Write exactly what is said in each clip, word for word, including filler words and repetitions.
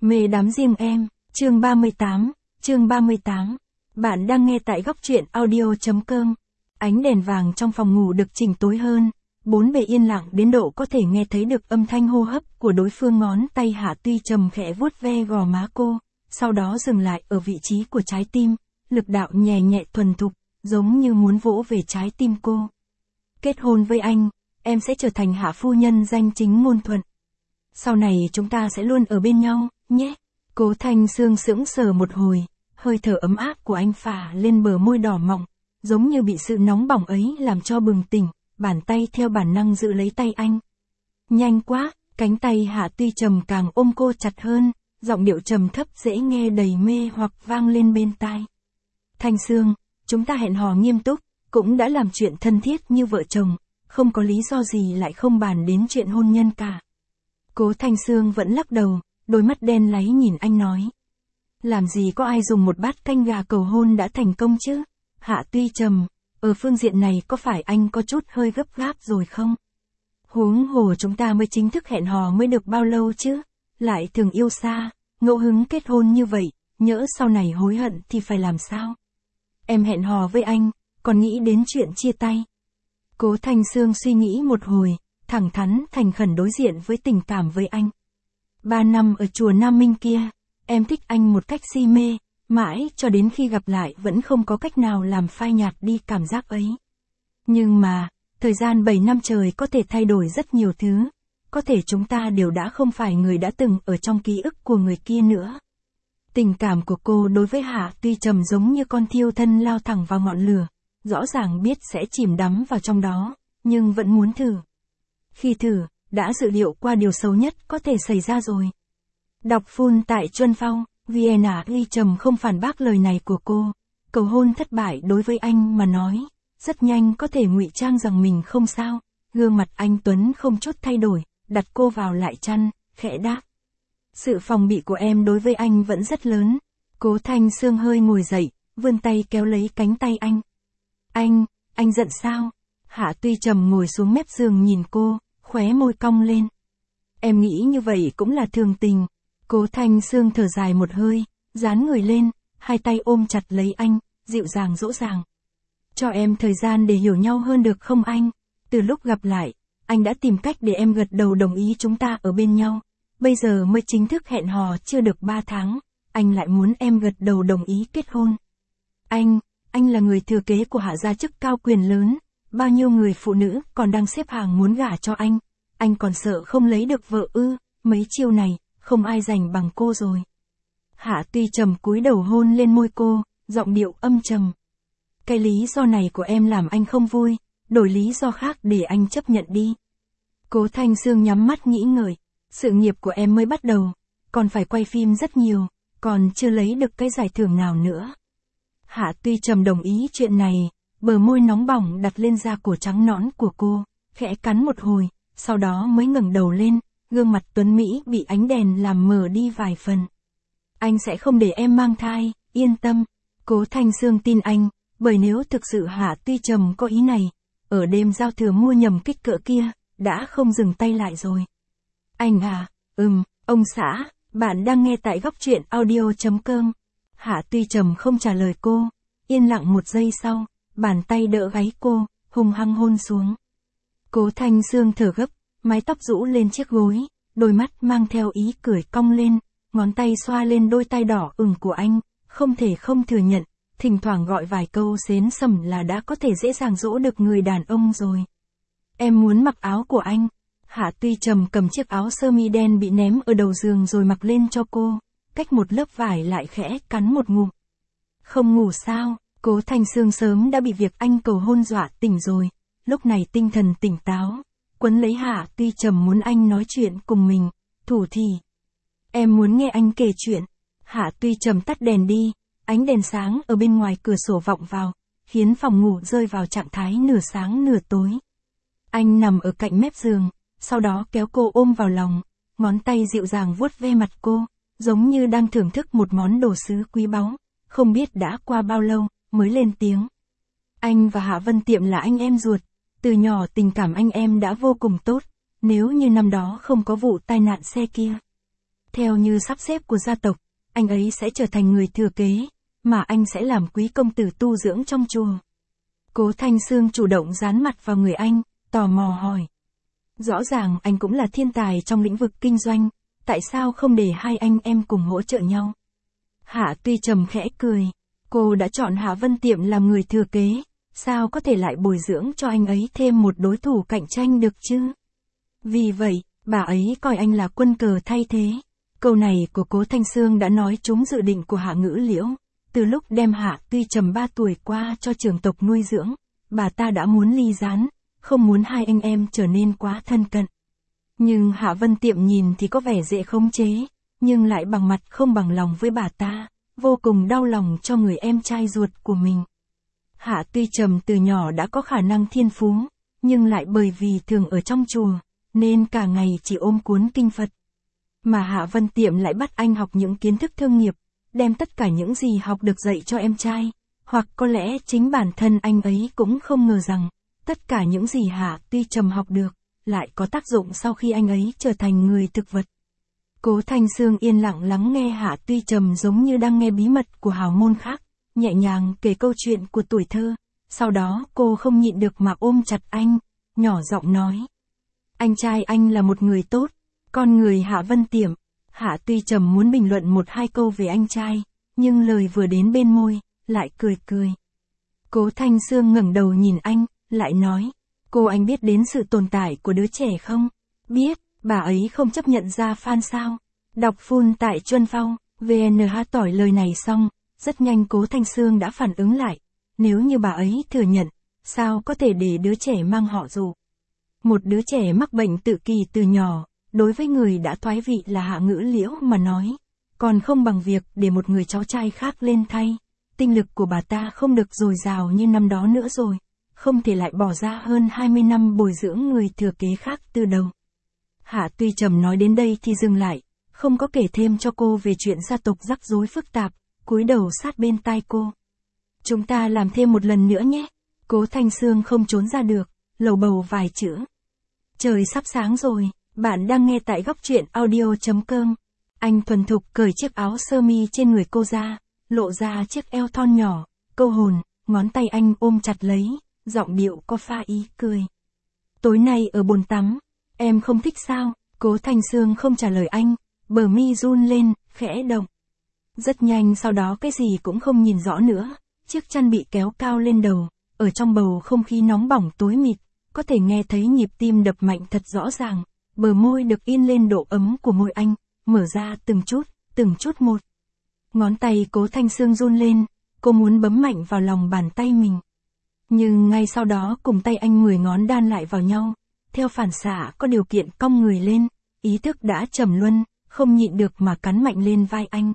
Mê đắm riêng em, chương ba mươi tám, chương ba mươi tám. Bạn đang nghe tại góc truyện audio.com. Ánh đèn vàng trong phòng ngủ được chỉnh tối hơn, bốn bề yên lặng đến độ có thể nghe thấy được âm thanh hô hấp của đối phương. Ngón tay Hạ Tuy Trầm khẽ vuốt ve gò má cô, sau đó dừng lại ở vị trí của trái tim, lực đạo nhẹ nhẹ thuần thục, giống như muốn vỗ về trái tim cô. Kết hôn với anh, em sẽ trở thành Hạ phu nhân danh chính ngôn thuận. Sau này chúng ta sẽ luôn ở bên nhau, nhé. Cố Thanh Sương sững sờ một hồi, hơi thở ấm áp của anh phả lên bờ môi đỏ mọng, giống như bị sự nóng bỏng ấy làm cho bừng tỉnh, bàn tay theo bản năng giữ lấy tay anh. Nhanh quá, cánh tay Hạ Tuy Trầm càng ôm cô chặt hơn, giọng điệu trầm thấp dễ nghe đầy mê hoặc vang lên bên tai. Thanh Sương, chúng ta hẹn hò nghiêm túc, cũng đã làm chuyện thân thiết như vợ chồng, không có lý do gì lại không bàn đến chuyện hôn nhân cả. Cố Thanh Sương vẫn lắc đầu, đôi mắt đen láy nhìn anh nói. Làm gì có ai dùng một bát canh gà cầu hôn đã thành công chứ? Hạ Tuy Trầm, ở phương diện này có phải anh có chút hơi gấp gáp rồi không? Huống hồ chúng ta mới chính thức hẹn hò mới được bao lâu chứ? Lại thường yêu xa, ngẫu hứng kết hôn như vậy, nhỡ sau này hối hận thì phải làm sao? Em hẹn hò với anh, còn nghĩ đến chuyện chia tay. Cố Thanh Sương suy nghĩ một hồi, thẳng thắn thành khẩn đối diện với tình cảm với anh. Ba năm ở chùa Nam Minh kia, em thích anh một cách si mê, mãi cho đến khi gặp lại vẫn không có cách nào làm phai nhạt đi cảm giác ấy. Nhưng mà, thời gian bảy năm trời có thể thay đổi rất nhiều thứ, có thể chúng ta đều đã không phải người đã từng ở trong ký ức của người kia nữa. Tình cảm của cô đối với Hạ Tuy Trầm giống như con thiêu thân lao thẳng vào ngọn lửa, rõ ràng biết sẽ chìm đắm vào trong đó, nhưng vẫn muốn thử. Khi thử, đã dự liệu qua điều xấu nhất có thể xảy ra rồi. Đọc full tại Chuân Phong, Vienna. Tuy Trầm không phản bác lời này của cô, cầu hôn thất bại đối với anh mà nói, rất nhanh có thể ngụy trang rằng mình không sao. Gương mặt anh tuấn không chút thay đổi, đặt cô vào lại chăn, khẽ đáp. Sự phòng bị của em đối với anh vẫn rất lớn. Cố Thanh Sương hơi ngồi dậy, vươn tay kéo lấy cánh tay anh. Anh, anh giận sao? Hạ Tuy Trầm ngồi xuống mép giường nhìn cô, khóe môi cong lên. Em nghĩ như vậy cũng là thường tình. Cố Thanh Sương thở dài một hơi, dán người lên, hai tay ôm chặt lấy anh, dịu dàng dỗ dàng. Cho em thời gian để hiểu nhau hơn được không anh? Từ lúc gặp lại, anh đã tìm cách để em gật đầu đồng ý chúng ta ở bên nhau. Bây giờ mới chính thức hẹn hò chưa được ba tháng, anh lại muốn em gật đầu đồng ý kết hôn. Anh, anh là người thừa kế của Hạ gia chức cao quyền lớn, bao nhiêu người phụ nữ còn đang xếp hàng muốn gả cho anh. Anh còn sợ không lấy được vợ ư? Mấy chiêu này, không ai giành bằng cô rồi. Hạ Tuy Trầm cúi đầu hôn lên môi cô, giọng điệu âm trầm. Cái lý do này của em làm anh không vui, đổi lý do khác để anh chấp nhận đi. Cố Thanh Sương nhắm mắt nghĩ ngợi, sự nghiệp của em mới bắt đầu, còn phải quay phim rất nhiều, còn chưa lấy được cái giải thưởng nào nữa. Hạ Tuy Trầm đồng ý chuyện này, bờ môi nóng bỏng đặt lên da cổ trắng nõn của cô, khẽ cắn một hồi, sau đó mới ngẩng đầu lên, gương mặt tuấn mỹ bị ánh đèn làm mờ đi vài phần. Anh sẽ không để em mang thai, yên tâm. Cố Thanh Sương tin anh, bởi nếu thực sự Hạ Tuy Trầm có ý này, ở đêm giao thừa mua nhầm kích cỡ kia, đã không dừng tay lại rồi. Anh à, ừm, ông xã, bạn đang nghe tại góc truyện audio.com. Hạ Tuy Trầm không trả lời cô, yên lặng một giây sau, bàn tay đỡ gáy cô, hung hăng hôn xuống. Cố Thanh Sương thở gấp, mái tóc rũ lên chiếc gối, đôi mắt mang theo ý cười cong lên, ngón tay xoa lên đôi tay đỏ ửng của anh, không thể không thừa nhận, thỉnh thoảng gọi vài câu xến sẩm là đã có thể dễ dàng dỗ được người đàn ông rồi. Em muốn mặc áo của anh. Hạ Tuy Trầm cầm chiếc áo sơ mi đen bị ném ở đầu giường rồi mặc lên cho cô, cách một lớp vải lại khẽ cắn một ngụm. Không ngủ sao? Cố Thanh Sương sớm đã bị việc anh cầu hôn dọa tỉnh rồi, lúc này tinh thần tỉnh táo, quấn lấy Hạ Tuy Trầm muốn anh nói chuyện cùng mình, thủ thỉ. Em muốn nghe anh kể chuyện. Hạ Tuy Trầm tắt đèn đi, ánh đèn sáng ở bên ngoài cửa sổ vọng vào, khiến phòng ngủ rơi vào trạng thái nửa sáng nửa tối. Anh nằm ở cạnh mép giường, sau đó kéo cô ôm vào lòng, ngón tay dịu dàng vuốt ve mặt cô, giống như đang thưởng thức một món đồ sứ quý báu, không biết đã qua bao lâu, mới lên tiếng. Anh và Hạ Vân Tiệm là anh em ruột, từ nhỏ tình cảm anh em đã vô cùng tốt, nếu như năm đó không có vụ tai nạn xe kia. theo như sắp xếp của gia tộc, anh ấy sẽ trở thành người thừa kế, mà anh sẽ làm quý công tử tu dưỡng trong chùa. Cố Thanh Sương chủ động dán mặt vào người anh, tò mò hỏi. Rõ ràng anh cũng là thiên tài trong lĩnh vực kinh doanh, tại sao không để hai anh em cùng hỗ trợ nhau? Hạ Tuy Trầm khẽ cười, cô đã chọn Hạ Vân Tiệm làm người thừa kế, sao có thể lại bồi dưỡng cho anh ấy thêm một đối thủ cạnh tranh được chứ? Vì vậy, bà ấy coi anh là quân cờ thay thế. Câu này của Cố Thanh Sương đã nói trúng dự định của Hạ Ngữ Liễu. Từ lúc đem Hạ Tuy Trầm ba tuổi qua cho trưởng tộc nuôi dưỡng, bà ta đã muốn ly gián, không muốn hai anh em trở nên quá thân cận. Nhưng Hạ Vân Tiệm nhìn thì có vẻ dễ khống chế, nhưng lại bằng mặt không bằng lòng với bà ta, vô cùng đau lòng cho người em trai ruột của mình. Hạ Tuy Trầm từ nhỏ đã có khả năng thiên phú, nhưng lại bởi vì thường ở trong chùa, nên cả ngày chỉ ôm cuốn kinh Phật. Mà Hạ Vân Tiệm lại bắt anh học những kiến thức thương nghiệp, đem tất cả những gì học được dạy cho em trai, hoặc có lẽ chính bản thân anh ấy cũng không ngờ rằng, tất cả những gì Hạ Tuy Trầm học được, lại có tác dụng sau khi anh ấy trở thành người thực vật. Cố Thanh Sương yên lặng lắng nghe Hạ Tuy Trầm giống như đang nghe bí mật của hào môn khác, nhẹ nhàng kể câu chuyện của tuổi thơ, sau đó cô không nhịn được mà ôm chặt anh, nhỏ giọng nói. Anh trai anh là một người tốt, con người Hạ Vân Tiệm. Hạ Tuy Trầm muốn bình luận một hai câu về anh trai, nhưng lời vừa đến bên môi, lại cười cười. Cố Thanh Sương ngẩng đầu nhìn anh, lại nói, cô anh biết đến sự tồn tại của đứa trẻ không? Biết, bà ấy không chấp nhận ra fan sao? Đọc full tại Chuân Phong, vê en hát tỏi lời này xong, rất nhanh Cố Thanh Sương đã phản ứng lại. Nếu như bà ấy thừa nhận, sao có thể để đứa trẻ mang họ Dù? Một đứa trẻ mắc bệnh tự kỷ từ nhỏ, đối với người đã thoái vị là Hạ Ngữ Liễu mà nói, còn không bằng việc để một người cháu trai khác lên thay. Tinh lực của bà ta không được dồi dào như năm đó nữa rồi, không thể lại bỏ ra hơn hai mươi năm bồi dưỡng người thừa kế khác từ đầu. Hạ Tuy Trầm nói đến đây thì dừng lại, không có kể thêm cho cô về chuyện gia tộc rắc rối phức tạp, cúi đầu sát bên tai cô. Chúng ta làm thêm một lần nữa nhé. Cố Thanh Sương không trốn ra được, lầu bầu vài chữ. Trời sắp sáng rồi, bạn đang nghe tại góc truyện audio chấm com. Anh thuần thục cởi chiếc áo sơ mi trên người cô ra, lộ ra chiếc eo thon nhỏ, câu hồn, ngón tay anh ôm chặt lấy, giọng điệu có pha ý cười. Tối nay ở bồn tắm, em không thích sao? Cố Thanh Sương không trả lời anh, bờ mi run lên, khẽ động. Rất nhanh sau đó cái gì cũng không nhìn rõ nữa, chiếc chăn bị kéo cao lên đầu, ở trong bầu không khí nóng bỏng tối mịt, có thể nghe thấy nhịp tim đập mạnh thật rõ ràng, bờ môi được in lên độ ấm của môi anh, mở ra từng chút, từng chút một. Ngón tay Cố Thanh Sương run lên, cô muốn bấm mạnh vào lòng bàn tay mình. Nhưng ngay sau đó cùng tay anh mười ngón đan lại vào nhau, theo phản xạ có điều kiện cong người lên, ý thức đã trầm luân, không nhịn được mà cắn mạnh lên vai anh.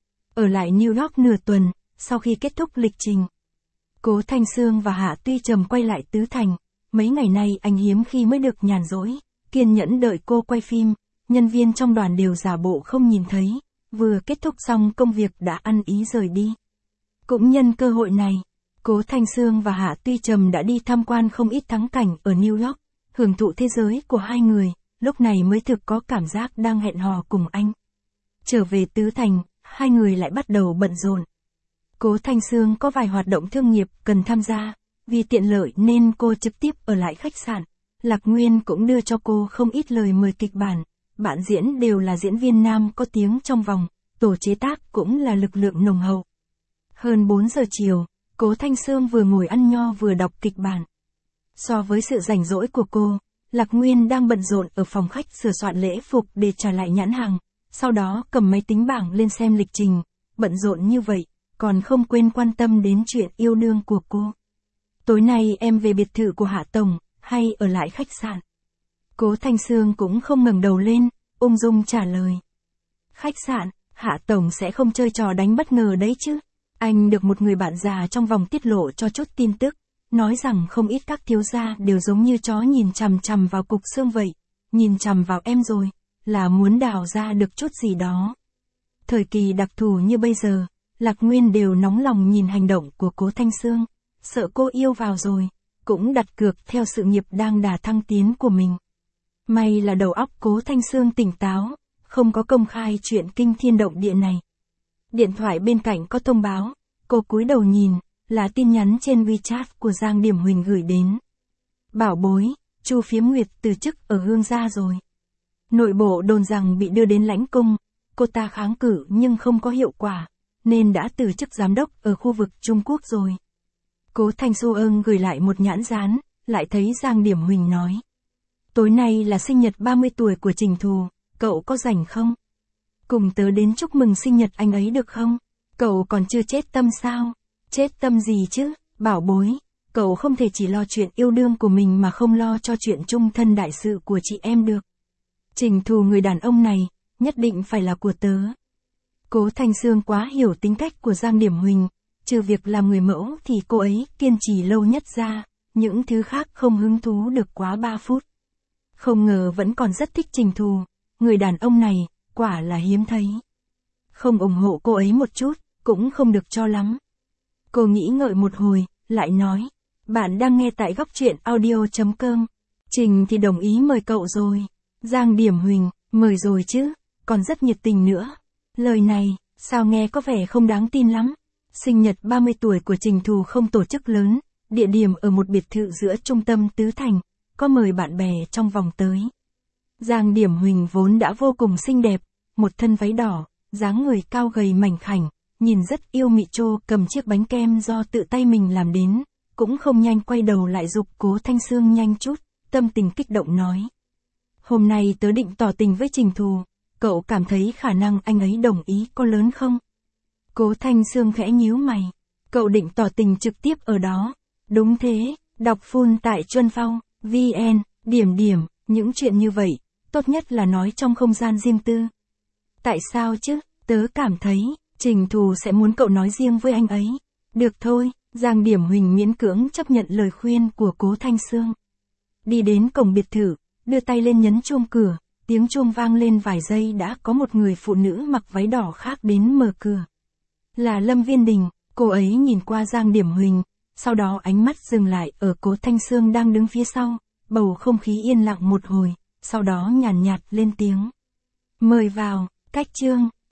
Ở lại New York nửa tuần, sau khi kết thúc lịch trình, Cố Thanh Sương và Hạ Tuy Trầm quay lại Tứ Thành. Mấy ngày nay anh hiếm khi mới được nhàn rỗi, kiên nhẫn đợi cô quay phim, nhân viên trong đoàn đều giả bộ không nhìn thấy, vừa kết thúc xong công việc đã ăn ý rời đi. Cũng nhân cơ hội này, Cố Thanh Sương và Hạ Tuy Trầm đã đi tham quan không ít thắng cảnh ở New York, hưởng thụ thế giới của hai người, lúc này mới thực có cảm giác đang hẹn hò cùng anh. Trở về Tứ Thành, hai người lại bắt đầu bận rộn. Cố Thanh Sương có vài hoạt động thương nghiệp cần tham gia, vì tiện lợi nên cô trực tiếp ở lại khách sạn. Lạc Nguyên cũng đưa cho cô không ít lời mời kịch bản, bạn diễn đều là diễn viên nam có tiếng trong vòng, tổ chế tác cũng là lực lượng nồng hậu. Hơn bốn giờ chiều, Cố Thanh Sương vừa ngồi ăn nho vừa đọc kịch bản. So với sự rảnh rỗi của cô, Lạc Nguyên đang bận rộn ở phòng khách sửa soạn lễ phục để trả lại nhãn hàng, sau đó cầm máy tính bảng lên xem lịch trình, bận rộn như vậy, còn không quên quan tâm đến chuyện yêu đương của cô. Tối nay em về biệt thự của Hạ Tổng, hay ở lại khách sạn? Cố Thanh Sương cũng không ngẩng đầu lên, ung dung trả lời. Khách sạn, Hạ Tổng sẽ không chơi trò đánh bất ngờ đấy chứ. Anh được một người bạn già trong vòng tiết lộ cho chút tin tức, nói rằng không ít các thiếu gia đều giống như chó nhìn chằm chằm vào cục xương vậy, nhìn chằm vào em rồi, là muốn đào ra được chút gì đó. Thời kỳ đặc thù như bây giờ, Lạc Nguyên đều nóng lòng nhìn hành động của Cố Thanh Sương, sợ cô yêu vào rồi, cũng đặt cược theo sự nghiệp đang đà thăng tiến của mình. May là đầu óc Cố Thanh Sương tỉnh táo, không có công khai chuyện kinh thiên động địa này. Điện thoại bên cạnh có thông báo, cô cúi đầu nhìn, là tin nhắn trên WeChat của Giang Điểm Huỳnh gửi đến. Bảo bối, Chu Phiếm Nguyệt từ chức ở Hương gia rồi. Nội bộ đồn rằng bị đưa đến lãnh cung, cô ta kháng cự nhưng không có hiệu quả, nên đã từ chức giám đốc ở khu vực Trung Quốc rồi. Cố Thanh Xu ưng gửi lại một nhãn dán, lại thấy Giang Điểm Huỳnh nói. Tối nay là sinh nhật ba mươi tuổi của Trình Thù, cậu có rảnh không? Cùng tớ đến chúc mừng sinh nhật anh ấy được không? Cậu còn chưa chết tâm sao? Chết tâm gì chứ, bảo bối, cậu không thể chỉ lo chuyện yêu đương của mình mà không lo cho chuyện chung thân đại sự của chị em được. Trình Thù người đàn ông này, nhất định phải là của tớ. Cố Thanh Sương quá hiểu tính cách của Giang Điểm Huỳnh, trừ việc làm người mẫu thì cô ấy kiên trì lâu nhất ra, những thứ khác không hứng thú được quá ba phút. Không ngờ vẫn còn rất thích Trình Thù, người đàn ông này, quả là hiếm thấy. Không ủng hộ cô ấy một chút, cũng không được cho lắm. Cô nghĩ ngợi một hồi, lại nói, bạn đang nghe tại góc truyện audio chấm com. Trình thì đồng ý mời cậu rồi. Giang Điểm Huỳnh, mời rồi chứ, còn rất nhiệt tình nữa. Lời này, sao nghe có vẻ không đáng tin lắm. Sinh nhật ba mươi tuổi của Trình Thù không tổ chức lớn, địa điểm ở một biệt thự giữa trung tâm Tứ Thành, có mời bạn bè trong vòng tới. Giang Điểm Huỳnh vốn đã vô cùng xinh đẹp, một thân váy đỏ, dáng người cao gầy mảnh khảnh, nhìn rất yêu mị trô cầm chiếc bánh kem do tự tay mình làm đến, cũng không nhanh quay đầu lại giục Cố Thanh Sương nhanh chút, tâm tình kích động nói. Hôm nay tớ định tỏ tình với Trình Thù, cậu cảm thấy khả năng anh ấy đồng ý có lớn không? Cố Thanh Sương khẽ nhíu mày, cậu định tỏ tình trực tiếp ở đó. Đúng thế, đọc full tại Chuân Phong, vn, điểm điểm, những chuyện như vậy, tốt nhất là nói trong không gian riêng tư. Tại sao chứ, tớ cảm thấy, Trình Thù sẽ muốn cậu nói riêng với anh ấy. Được thôi, Giang Điểm Huỳnh miễn cưỡng chấp nhận lời khuyên của Cố Thanh Sương. Đi đến cổng biệt thự, đưa tay lên nhấn chuông cửa, tiếng chuông vang lên vài giây đã có một người phụ nữ mặc váy đỏ khác đến mở cửa. Là Lâm Viên Đình, cô ấy nhìn qua Giang Điểm Huỳnh, sau đó ánh mắt dừng lại ở Cố Thanh Sương đang đứng phía sau, bầu không khí yên lặng một hồi, sau đó nhàn nhạt lên tiếng. Mời vào, cách chương.